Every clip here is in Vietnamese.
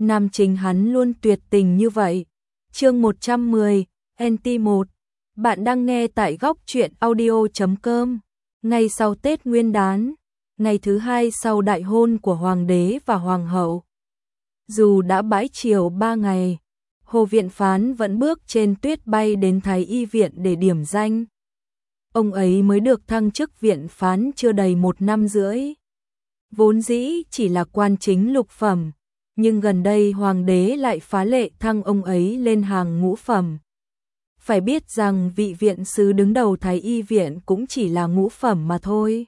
nam chính hắn luôn tuyệt tình như vậy. Chương 110, NT1. Bạn đang nghe tại góc truyện audio.com. Ngày sau Tết Nguyên đán, ngày thứ 2 sau đại hôn của hoàng đế và hoàng hậu. Dù đã bãi triều 3 ngày, Hồ Viện Phán vẫn bước trên tuyết bay đến Thái Y viện để điểm danh. Ông ấy mới được thăng chức viện phán chưa đầy 1 năm rưỡi. Vốn dĩ chỉ là quan chính lục phẩm, nhưng gần đây hoàng đế lại phá lệ thăng ông ấy lên hàng ngũ phẩm. Phải biết rằng vị viện sứ đứng đầu Thái Y viện cũng chỉ là ngũ phẩm mà thôi.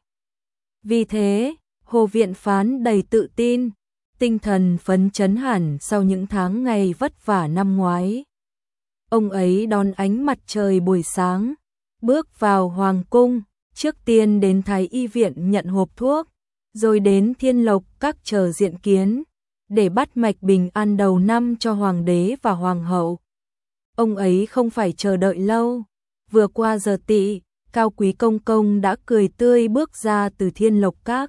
Vì thế, Hồ Viện Phán đầy tự tin, tinh thần phấn chấn hẳn sau những tháng ngày vất vả năm ngoái. Ông ấy đón ánh mặt trời buổi sáng, bước vào hoàng cung, trước tiên đến Thái Y viện nhận hộp thuốc, rồi đến Thiên Lộc các chờ diện kiến, để bắt mạch bình an đầu năm cho hoàng đế và hoàng hậu. Ông ấy không phải chờ đợi lâu, vừa qua giờ tỵ, Cao Quý công công đã cười tươi bước ra từ Thiên Lộc các.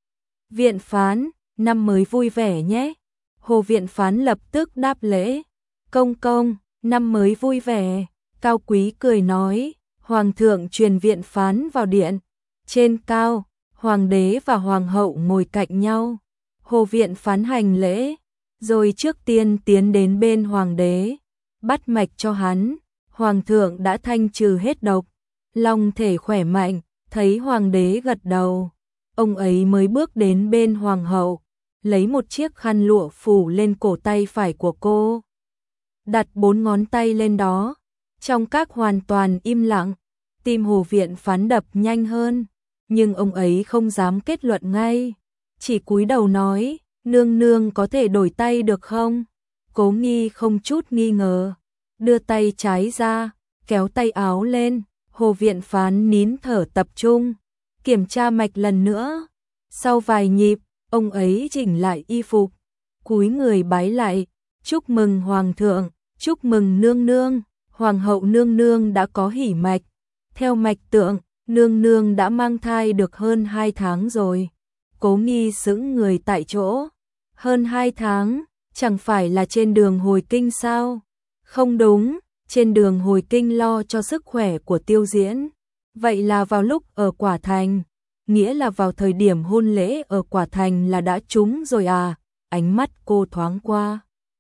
Viện Phán, năm mới vui vẻ nhé. Hồ Viện Phán lập tức đáp lễ. Công công, năm mới vui vẻ. Cao Quý cười nói, hoàng thượng truyền Viện Phán vào điện. Trên cao, hoàng đế và hoàng hậu ngồi cạnh nhau. Hồ Viện Phán hành lễ, rồi trước tiên tiến đến bên hoàng đế, bắt mạch cho hắn. Hoàng thượng đã thanh trừ hết độc, long thể khỏe mạnh. Thấy hoàng đế gật đầu, ông ấy mới bước đến bên hoàng hậu, lấy một chiếc khăn lụa phủ lên cổ tay phải của cô, đặt 4 ngón tay lên đó. Trong các hoàn toàn im lặng, tim Hồ Viện Phán đập nhanh hơn, nhưng ông ấy không dám kết luận ngay, chỉ cúi đầu nói, nương nương có thể đổi tay được không? Cố Nghi không chút nghi ngờ, đưa tay trái ra, kéo tay áo lên. Hồ Viện Phán nín thở tập trung, kiểm tra mạch lần nữa. Sau vài nhịp, ông ấy chỉnh lại y phục, cúi người bái lại, chúc mừng hoàng thượng, chúc mừng nương nương. Hoàng hậu nương nương đã có hỉ mạch, theo mạch tượng, nương nương đã mang thai được hơn 2 tháng rồi. Cố Nghi sững người tại chỗ, hơn 2 tháng, chẳng phải là trên đường hồi kinh sao? Không đúng, trên đường hồi kinh lo cho sức khỏe của Tiêu Diễn. Vậy là vào lúc ở Quả Thành, nghĩa là vào thời điểm hôn lễ ở Quả Thành là đã trúng rồi à? Ánh mắt cô thoáng qua,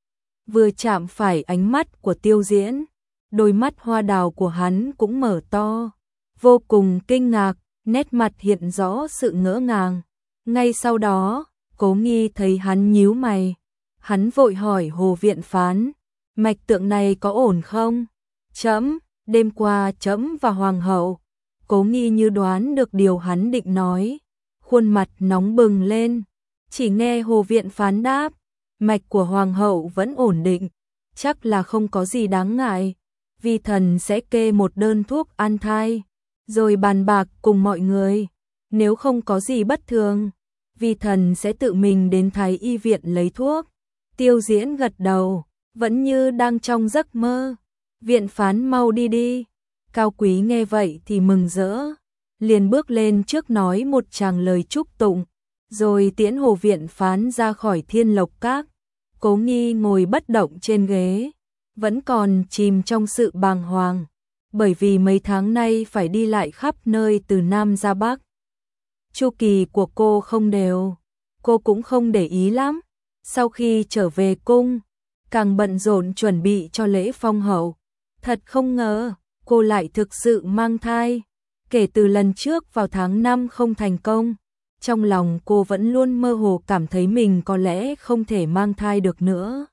vừa chạm phải ánh mắt của Tiêu Diễn, đôi mắt hoa đào của hắn cũng mở to, vô cùng kinh ngạc, nét mặt hiện rõ sự ngỡ ngàng. Ngay sau đó, Cố Nghi thấy hắn nhíu mày, hắn vội hỏi Hồ Viện Phán, mạch tượng này có ổn không? Trẫm, đêm qua trẫm và hoàng hậu. Cố Nghi như đoán được điều hắn định nói, khuôn mặt nóng bừng lên, chỉ nghe Hồ Viện Phán đáp, mạch của hoàng hậu vẫn ổn định, chắc là không có gì đáng ngại, vi thần sẽ kê một đơn thuốc an thai, rồi bàn bạc cùng mọi người, nếu không có gì bất thường, vi thần sẽ tự mình đến Thái Y viện lấy thuốc. Tiêu Diễn gật đầu, vẫn như đang trong giấc mơ. Viện Phán mau đi đi. Cao Quý nghe vậy thì mừng rỡ, liền bước lên trước nói một tràng lời chúc tụng, rồi tiễn Hồ Viện Phán ra khỏi Thiên Lộc các. Cố Nghi ngồi bất động trên ghế, vẫn còn chìm trong sự bàng hoàng, bởi vì mấy tháng nay phải đi lại khắp nơi từ Nam ra Bắc. Chu kỳ của cô không đều, cô cũng không để ý lắm. Sau khi trở về cung, càng bận rộn chuẩn bị cho lễ phong hậu. Thật không ngờ, cô lại thực sự mang thai. Kể từ lần trước vào tháng 5 không thành công, trong lòng cô vẫn luôn mơ hồ cảm thấy mình có lẽ không thể mang thai được nữa.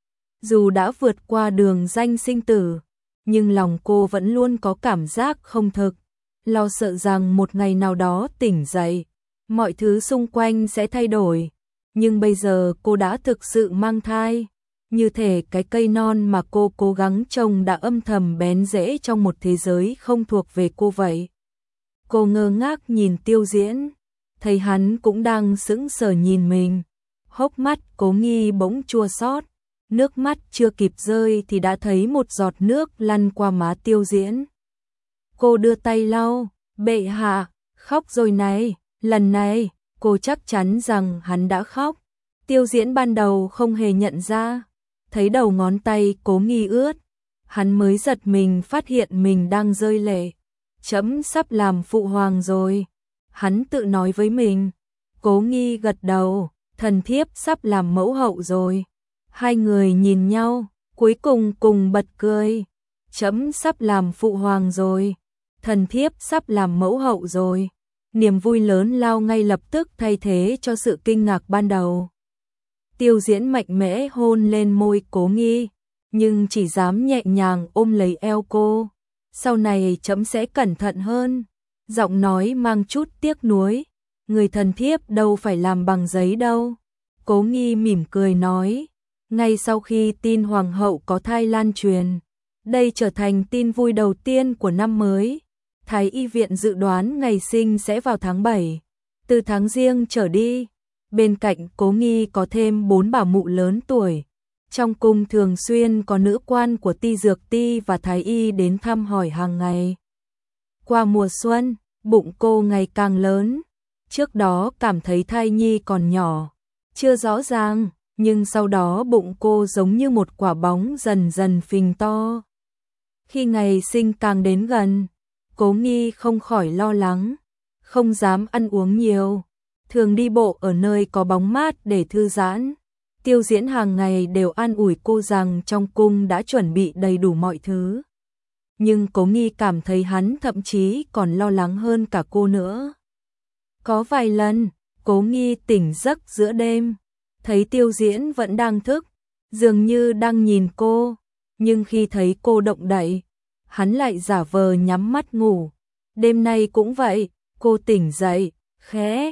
Dù đã vượt qua đường ranh sinh tử, nhưng lòng cô vẫn luôn có cảm giác không thực, lo sợ rằng một ngày nào đó tỉnh dậy, mọi thứ xung quanh sẽ thay đổi. Nhưng bây giờ cô đã thực sự mang thai, như thể cái cây non mà cô cố gắng trồng đã âm thầm bén rễ trong một thế giới không thuộc về cô vậy. Cô ngơ ngác nhìn Tiêu Diễn, thấy hắn cũng đang sững sờ nhìn mình. Hốc mắt Cố Nghi bỗng chua xót, nước mắt chưa kịp rơi thì đã thấy một giọt nước lăn qua má Tiêu Diễn. Cô đưa tay lau, bệ hạ, khóc rồi này, lần này, cô chắc chắn rằng hắn đã khóc. Tiêu Diễn ban đầu không hề nhận ra, thấy đầu ngón tay Cố Nghi ướt, hắn mới giật mình phát hiện mình đang rơi lệ. Trẫm sắp làm phụ hoàng rồi, hắn tự nói với mình. Cố Nghi gật đầu, thần thiếp sắp làm mẫu hậu rồi. Hai người nhìn nhau, cuối cùng cùng bật cười. Trẫm sắp làm phụ hoàng rồi, thần thiếp sắp làm mẫu hậu rồi. Niềm vui lớn lao ngay lập tức thay thế cho sự kinh ngạc ban đầu. Tiêu Diễn mạnh mẽ hôn lên môi Cố Nghi, nhưng chỉ dám nhẹ nhàng ôm lấy eo cô. Sau này trẫm sẽ cẩn thận hơn. Giọng nói mang chút tiếc nuối. Người thần thiếp đâu phải làm bằng giấy đâu. Cố Nghi mỉm cười nói. Ngay sau khi tin hoàng hậu có thai lan truyền, đây trở thành tin vui đầu tiên của năm mới. Thái y viện dự đoán ngày sinh sẽ vào tháng 7, từ tháng Giêng trở đi. Bên cạnh Cố Nghi có thêm 4 bảo mụ lớn tuổi. Trong cung thường xuyên có nữ quan của Ti Dược Ti và Thái y đến thăm hỏi hàng ngày. Qua mùa xuân, bụng cô ngày càng lớn. Trước đó cảm thấy thai nhi còn nhỏ, chưa rõ ràng, nhưng sau đó bụng cô giống như một quả bóng dần dần phình to. Khi ngày sinh càng đến gần, Cố Nghi không khỏi lo lắng, không dám ăn uống nhiều, thường đi bộ ở nơi có bóng mát để thư giãn. Tiêu Diễn hàng ngày đều an ủi cô rằng trong cung đã chuẩn bị đầy đủ mọi thứ. Nhưng Cố Nghi cảm thấy hắn thậm chí còn lo lắng hơn cả cô nữa. Có vài lần, Cố Nghi tỉnh giấc giữa đêm, thấy Tiêu Diễn vẫn đang thức, dường như đang nhìn cô, nhưng khi thấy cô động đậy, hắn lại giả vờ nhắm mắt ngủ. Đêm nay cũng vậy, cô tỉnh dậy, khẽ,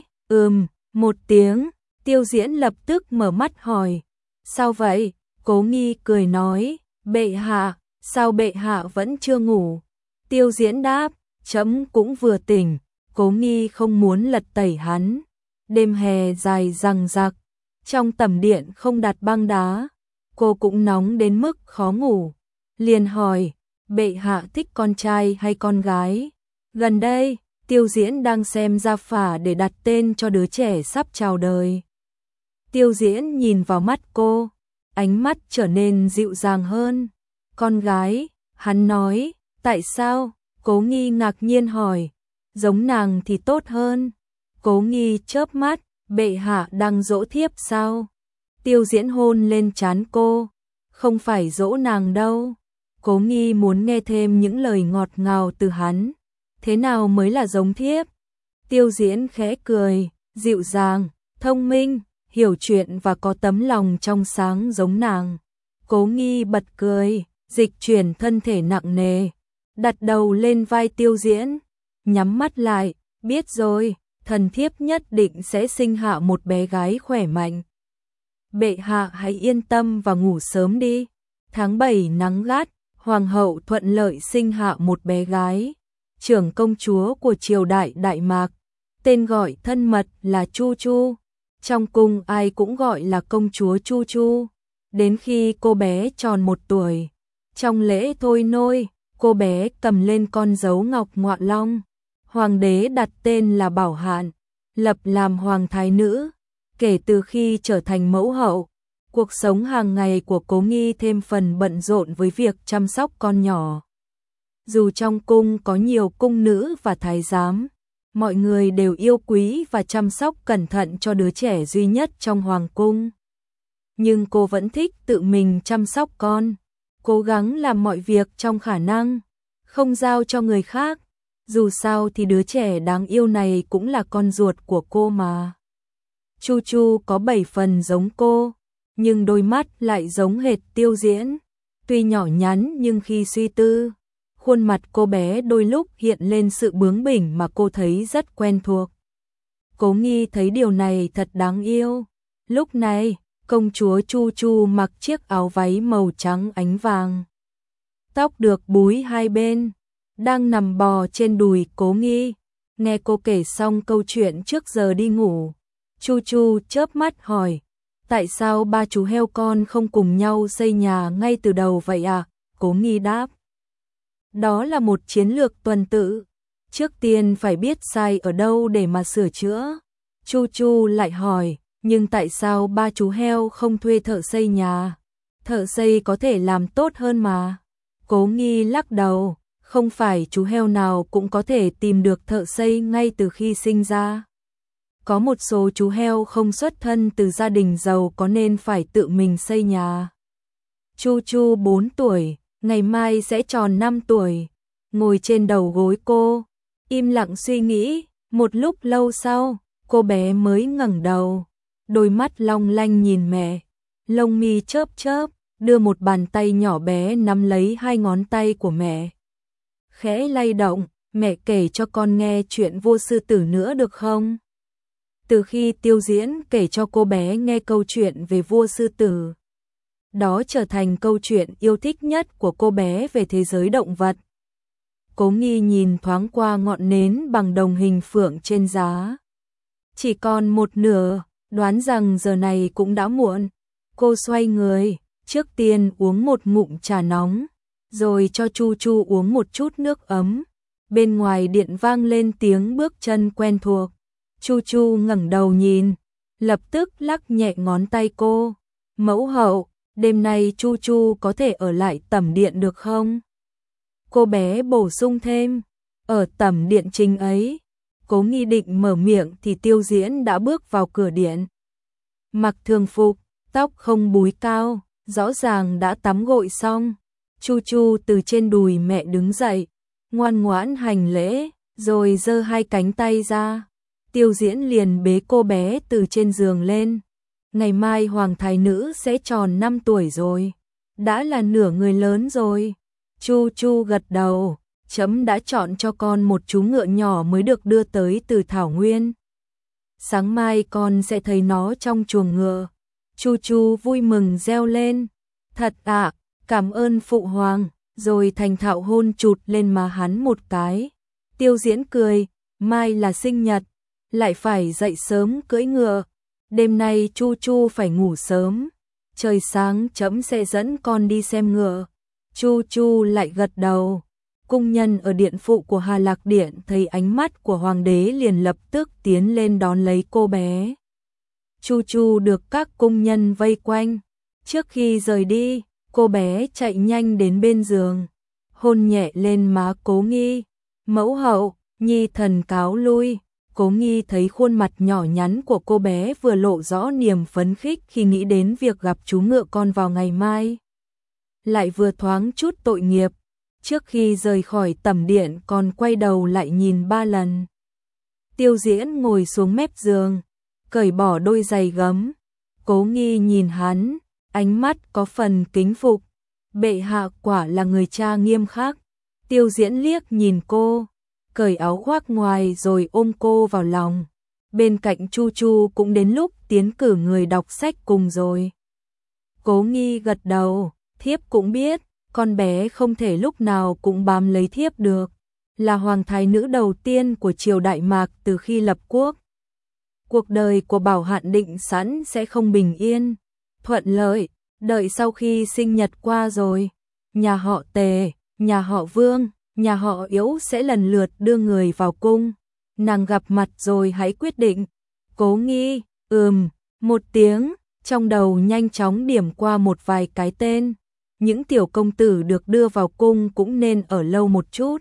một tiếng, Tiêu Diễn lập tức mở mắt hỏi, sao vậy? Cố Nghi cười nói, bệ hạ, sao bệ hạ vẫn chưa ngủ? Tiêu Diễn đáp, trẫm cũng vừa tỉnh. Cố Nghi không muốn lật tẩy hắn. Đêm hè dài dằng dặc, trong tẩm điện không đặt băng đá, cô cũng nóng đến mức khó ngủ. Liền hỏi, bệ hạ thích con trai hay con gái? Gần đây, Tiêu Diễn đang xem gia phả để đặt tên cho đứa trẻ sắp chào đời. Tiêu Diễn nhìn vào mắt cô, ánh mắt trở nên dịu dàng hơn. Con gái, hắn nói, tại sao? Cố Nghi ngạc nhiên hỏi, giống nàng thì tốt hơn. Cố Nghi chớp mắt, bệ hạ đang dỗ thiếp sao? Tiêu Diễn hôn lên trán cô, không phải dỗ nàng đâu. Cố Nghi muốn nghe thêm những lời ngọt ngào từ hắn. Thế nào mới là giống thiếp? Tiêu Diễn khẽ cười, dịu dàng, thông minh, hiểu chuyện và có tấm lòng trong sáng giống nàng. Cố Nghi bật cười, dịch chuyển thân thể nặng nề, đặt đầu lên vai Tiêu Diễn, nhắm mắt lại, biết rồi, thần thiếp nhất định sẽ sinh hạ một bé gái khỏe mạnh. Bệ hạ hãy yên tâm và ngủ sớm đi. Tháng 7 nắng gắt, hoàng hậu thuận lợi sinh hạ một bé gái, trưởng công chúa của triều đại Đại Mạc, tên gọi thân mật là Chu Chu. Trong cung ai cũng gọi là công chúa Chu Chu. Đến khi cô bé tròn 1 tuổi, trong lễ thôi nôi, cô bé cầm lên con dấu ngọc ngọa long. Hoàng đế đặt tên là Bảo Hạn, lập làm hoàng thái nữ. Kể từ khi trở thành mẫu hậu, cuộc sống hàng ngày của Cố Nghi thêm phần bận rộn với việc chăm sóc con nhỏ. Dù trong cung có nhiều cung nữ và thái giám, mọi người đều yêu quý và chăm sóc cẩn thận cho đứa trẻ duy nhất trong hoàng cung. Nhưng cô vẫn thích tự mình chăm sóc con, cố gắng làm mọi việc trong khả năng, không giao cho người khác. Dù sao thì đứa trẻ đáng yêu này cũng là con ruột của cô mà. Chu Chu có 7 phần giống cô, nhưng đôi mắt lại giống hệt Tiêu Diễn. Tuy nhỏ nhắn nhưng khi suy tư, khuôn mặt cô bé đôi lúc hiện lên sự bướng bỉnh mà cô thấy rất quen thuộc. Cố Nghi thấy điều này thật đáng yêu. Lúc này, công chúa Chu Chu mặc chiếc áo váy màu trắng ánh vàng, tóc được búi hai bên, đang nằm bò trên đùi Cố Nghi. Nghe cô kể xong câu chuyện trước giờ đi ngủ, Chu Chu chớp mắt hỏi, tại sao ba chú heo con không cùng nhau xây nhà ngay từ đầu vậy à? Cố Nghi đáp, đó là một chiến lược tuần tự, trước tiên phải biết sai ở đâu để mà sửa chữa. Chu Chu lại hỏi, nhưng tại sao ba chú heo không thuê thợ xây nhà? Thợ xây có thể làm tốt hơn mà. Cố Nghi lắc đầu, không phải chú heo nào cũng có thể tìm được thợ xây ngay từ khi sinh ra. Có một số chú heo không xuất thân từ gia đình giàu có nên phải tự mình xây nhà. Chu Chu 4 tuổi, ngày mai sẽ tròn 5 tuổi, ngồi trên đầu gối cô, im lặng suy nghĩ, một lúc lâu sau, cô bé mới ngẩng đầu, đôi mắt long lanh nhìn mẹ, lông mi chớp chớp, đưa một bàn tay nhỏ bé nắm lấy hai ngón tay của mẹ. Khẽ lay động, mẹ kể cho con nghe chuyện Vua Sư Tử nữa được không? Từ khi Tiêu Diễn kể cho cô bé nghe câu chuyện về Vua Sư Tử, đó trở thành câu chuyện yêu thích nhất của cô bé về thế giới động vật. Cố Nghi nhìn thoáng qua ngọn nến bằng đồng hình phượng trên giá. Chỉ còn một nửa, đoán rằng giờ này cũng đã muộn. Cô xoay người, trước tiên uống một ngụm trà nóng, rồi cho Chu Chu uống một chút nước ấm. Bên ngoài điện vang lên tiếng bước chân quen thuộc. Chu Chu ngẩng đầu nhìn, lập tức lắc nhẹ ngón tay cô. Mẫu hậu, đêm nay Chu Chu có thể ở lại tẩm điện được không? Cô bé bổ sung thêm, ở tẩm điện trình ấy. Cố Nghi định mở miệng thì Tiêu Diễn đã bước vào cửa điện. Mặc thường phục, tóc không búi cao, rõ ràng đã tắm gội xong. Chu Chu từ trên đùi mẹ đứng dậy, ngoan ngoãn hành lễ, rồi giơ hai cánh tay ra. Tiêu Diễn liền bế cô bé từ trên giường lên. Ngày mai Hoàng Thái Nữ sẽ tròn 5 tuổi rồi, đã là nửa người lớn rồi. Chu Chu gật đầu, chấm đã chọn cho con một chú ngựa nhỏ mới được đưa tới từ Thảo Nguyên. Sáng mai con sẽ thấy nó trong chuồng ngựa. Chu Chu vui mừng reo lên, thật ạ, cảm ơn Phụ Hoàng, rồi thành thạo hôn chụt lên má hắn một cái. Tiêu Diễn cười, mai là sinh nhật, lại phải dậy sớm cưỡi ngựa. Đêm nay Chu Chu phải ngủ sớm, trời sáng chấm sẽ dẫn con đi xem ngựa. Chu Chu lại gật đầu. Cung nhân ở điện phụ của Hà Lạc Điện thấy ánh mắt của hoàng đế liền lập tức tiến lên đón lấy cô bé. Chu Chu được các cung nhân vây quanh. Trước khi rời đi, cô bé chạy nhanh đến bên giường, hôn nhẹ lên má Cố Nghi. Mẫu hậu, nhi thần cáo lui. Cố Nghi thấy khuôn mặt nhỏ nhắn của cô bé vừa lộ rõ niềm phấn khích khi nghĩ đến việc gặp chú ngựa con vào ngày mai, lại vừa thoáng chút tội nghiệp. Trước khi rời khỏi tẩm điện còn quay đầu lại nhìn 3 lần. Tiêu Diễn ngồi xuống mép giường, cởi bỏ đôi giày gấm. Cố Nghi nhìn hắn, ánh mắt có phần kính phục. Bệ hạ quả là người cha nghiêm khắc. Tiêu Diễn liếc nhìn cô, cởi áo khoác ngoài rồi ôm cô vào lòng. Bên cạnh Chu Chu cũng đến lúc tiến cử người đọc sách cùng rồi. Cố Nghi gật đầu, thiếp cũng biết, con bé không thể lúc nào cũng bám lấy thiếp được, là hoàng thái nữ đầu tiên của triều Đại Mạc từ khi lập quốc. Cuộc đời của Bảo Hạn định sẵn sẽ không bình yên, thuận lợi, đợi sau khi sinh nhật qua rồi, nhà họ Tề, nhà họ Vương, nhà họ Yếu sẽ lần lượt đưa người vào cung, nàng gặp mặt rồi hãy quyết định. Cố Nghi, một tiếng, trong đầu nhanh chóng điểm qua một vài cái tên. Những tiểu công tử được đưa vào cung cũng nên ở lâu một chút,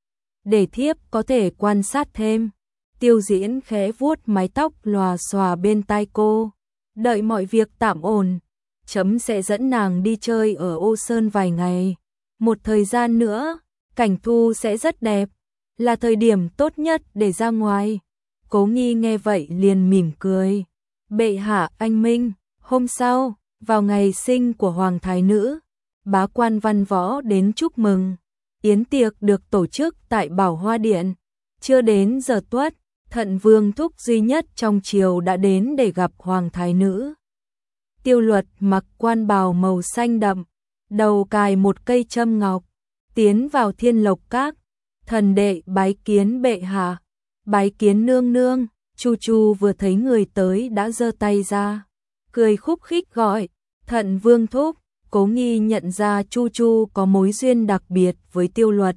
để thiếp có thể quan sát thêm. Tiêu Diễn khẽ vuốt mái tóc lòa xòa bên tai cô. Đợi mọi việc tạm ổn, chấm sẽ dẫn nàng đi chơi ở Ô Sơn vài ngày. Một thời gian nữa, cảnh thu sẽ rất đẹp, là thời điểm tốt nhất để ra ngoài. Cố Nghi nghe vậy liền mỉm cười. Bệ hạ anh minh. Hôm sau, vào ngày sinh của Hoàng Thái Nữ, bá quan văn võ đến chúc mừng. Yến tiệc được tổ chức tại Bảo Hoa Điện. Chưa đến giờ tuất, Thận Vương thúc duy nhất trong triều đã đến để gặp Hoàng Thái Nữ. Tiêu Luật mặc quan bào màu xanh đậm, đầu cài một cây châm ngọc, tiến vào Thiên Lộc Các. Thần đệ bái kiến bệ hạ, bái kiến nương nương. Chu Chu vừa thấy người tới đã giơ tay ra, cười khúc khích gọi, Thận Vương thúc. Cố Nghi nhận ra Chu Chu có mối duyên đặc biệt với Tiêu Luật.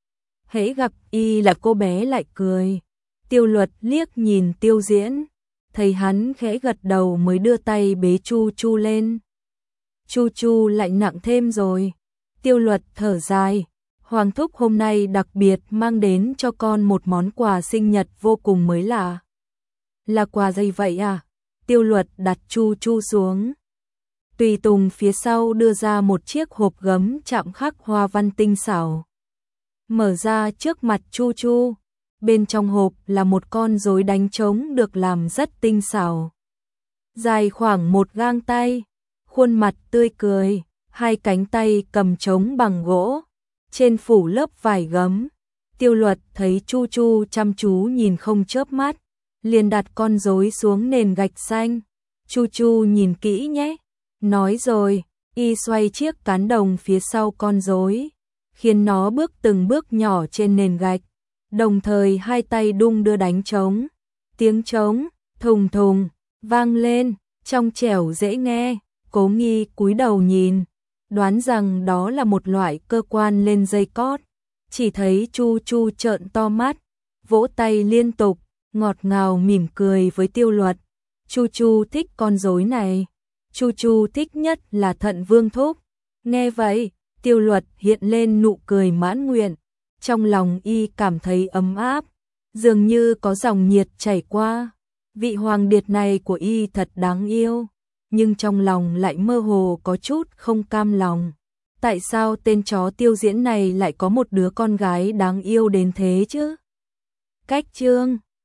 Hễ gặp y là cô bé lại cười. Tiêu Luật liếc nhìn Tiêu Diễn, thấy hắn khẽ gật đầu mới đưa tay bế Chu Chu lên. Chu Chu lại nặng thêm rồi. Tiêu Luật thở dài, Hoàng thúc hôm nay đặc biệt mang đến cho con một món quà sinh nhật vô cùng mới lạ. Là quà gì vậy à? Tiêu Luật đặt Chu Chu xuống. Tùy tùng phía sau đưa ra một chiếc hộp gấm chạm khắc hoa văn tinh xảo. Mở ra trước mặt Chu Chu, bên trong hộp là một con rối đánh trống được làm rất tinh xảo. Dài khoảng một gang tay, khuôn mặt tươi cười, hai cánh tay cầm trống bằng gỗ, trên phủ lớp vải gấm. Tiêu Luật thấy Chu Chu chăm chú nhìn không chớp mắt, liền đặt con rối xuống nền gạch xanh. Chu Chu nhìn kỹ nhé, nói rồi, y xoay chiếc cán đồng phía sau con rối, khiến nó bước từng bước nhỏ trên nền gạch, đồng thời hai tay đung đưa đánh trống. Tiếng trống thùng thùng vang lên, trong trẻo dễ nghe. Cố Nghi cúi đầu nhìn, đoán rằng đó là một loại cơ quan lên dây cót. Chỉ thấy Chu Chu trợn to mắt, vỗ tay liên tục, ngọt ngào mỉm cười với Tiêu Luật. Chu Chu thích con rối này. Chu Chu thích nhất là Thận Vương thúc. Nghe vậy, Tiêu Luật hiện lên nụ cười mãn nguyện. Trong lòng y cảm thấy ấm áp, dường như có dòng nhiệt chảy qua. Vị hoàng điệt này của y thật đáng yêu, nhưng trong lòng lại mơ hồ có chút không cam lòng. Tại sao tên chó Tiêu Diễn này lại có một đứa con gái đáng yêu đến thế chứ? Cách chương